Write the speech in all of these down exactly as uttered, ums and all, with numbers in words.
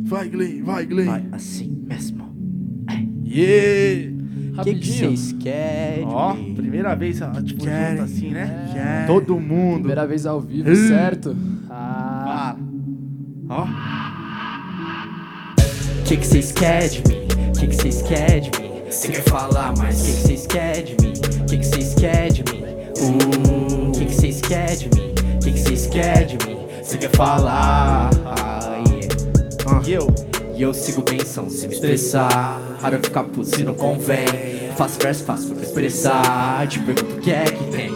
Vai, Glenn, vai, Glenn. Vai assim mesmo. Yeah! O que que vocês querem? Ó, primeira vez, tipo, Querem. junto assim, né? Querem. Todo mundo. Primeira vez ao vivo, Hum. certo? Ah. Fala. Ó. O que que vocês querem de mim? O que que vocês querem de mim? Você quer falar mais? O que que vocês querem de mim? O que que vocês querem de mim? O que que vocês querem de mim? O que que vocês querem de mim? Você quer falar? Ah, yeah. E eu? E eu sigo benzão sem me estressar. Raro eu ficar puto se não convém. Faço verso, faço pra expressar. Te pergunto o que é que tem.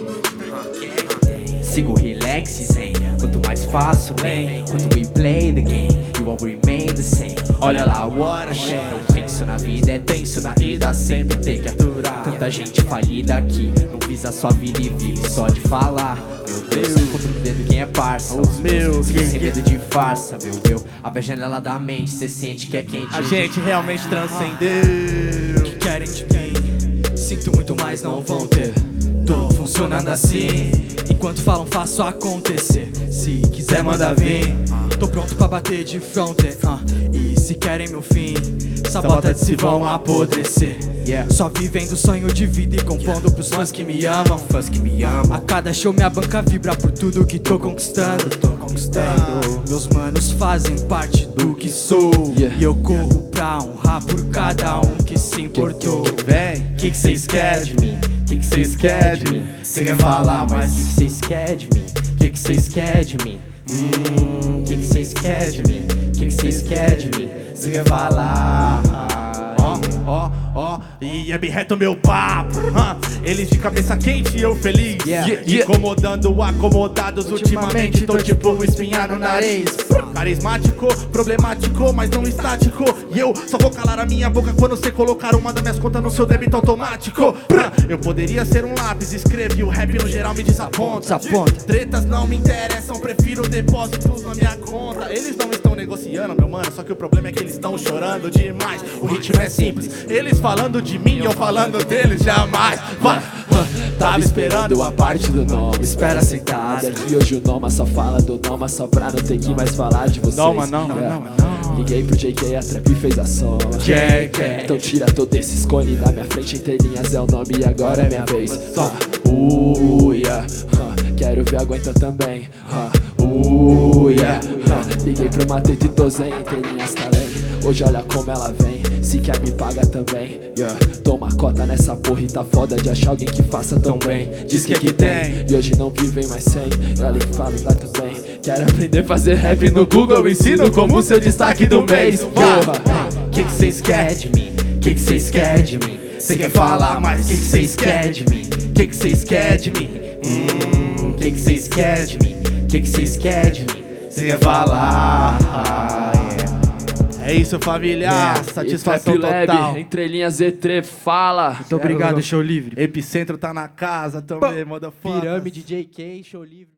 Sigo relax e zen. Quanto mais faço, bem. Quanto we play the game, you all remain the same. Olha lá, what a shame. Eu penso na vida, é tenso na vida. Sempre tem que aturar. Tanta gente falida aqui. Não visa sua vida e vive só de falar. Meu Deus, contra o dedo quem é parça. Os meus, Sem quem- medo de farsa, meu, meu. Abre a janela da mente, cê sente que é quente. A gente realmente transcendeu. Que querem de mim, sinto muito, mas não vão ter. Tô funcionando assim, enquanto falam faço acontecer. Se quiser manda vir, tô pronto pra bater de frente. uh. E se querem meu fim, sabota de se vão apodrecer. Yeah. Só vivendo o sonho de vida e compondo pros fãs que me amam. Fãs que me amam. A cada show minha banca vibra por tudo que tô conquistando. Tô conquistando. Meus manos fazem parte do que sou. Yeah. E eu corro pra honrar por cada um que se importou. Vem. O que que vocês querem de mim? O que que vocês querem de mim? Você quer falar mais? O que que vocês querem de mim? O que que vocês querem de mim? Hum, o que que vocês querem de mim? O que que vocês querem de mim? Você quer falar? Ó, ó, ó, e é bem reto meu papo. Hã? Eles de cabeça quente e eu feliz. Yeah, Yeah, incomodando acomodados. Ultimamente tô tipo espinha no nariz. Carismático, problemático, mas não estático. E eu só vou calar a minha boca quando você colocar uma das minhas contas no seu débito automático. Hã? Eu poderia ser um lápis, escrevo e o rap no geral me desaponta. Desaponta. Tretas não me interessam, prefiro depósitos na minha conta. Eles não estão negociando, meu mano, só que o problema é que eles estão chorando demais. O ritmo é simples, eles falando de mim, eu falando deles jamais. Vai, vai. Tava esperando a parte do nome, Espera sentada. E hoje o Noma só fala do Noma só pra não ter que mais falar de vocês. Noma, Noma, É. Noma, Noma. Liguei pro J K, a trap fez a soma. J K. Então tira todo esses cones da minha frente. Entre linhas é o nome e agora é minha vez. Uh, uh, yeah. uh, Quero ver aguenta também. Uh, uh, yeah. uh, Liguei pro Matete e Tozen, entre linhas talém. Hoje olha como ela vem, se quer me paga também. Yeah. Toma cota nessa porra e tá foda de achar alguém que faça tão bem. Diz que aqui tem, e hoje não vivem mais sem. Ela que fala lá tudo bem. Quero aprender a fazer rap no Google, eu ensino como seu destaque do mês. Porra. O que que vocês querem de mim? O que que vocês querem de mim? Você quer falar mais? O que que vocês querem de mim? O que que vocês querem de mim? Hum, o que que vocês querem de mim? O que que vocês querem de mim? Você quer falar? Ah, yeah. É isso, família, satisfação E Trap total. Lab, entre linhas E três, fala. Muito obrigado, show livre. Epicentro tá na casa também, motherfucker. Pirâmide, J K, show livre.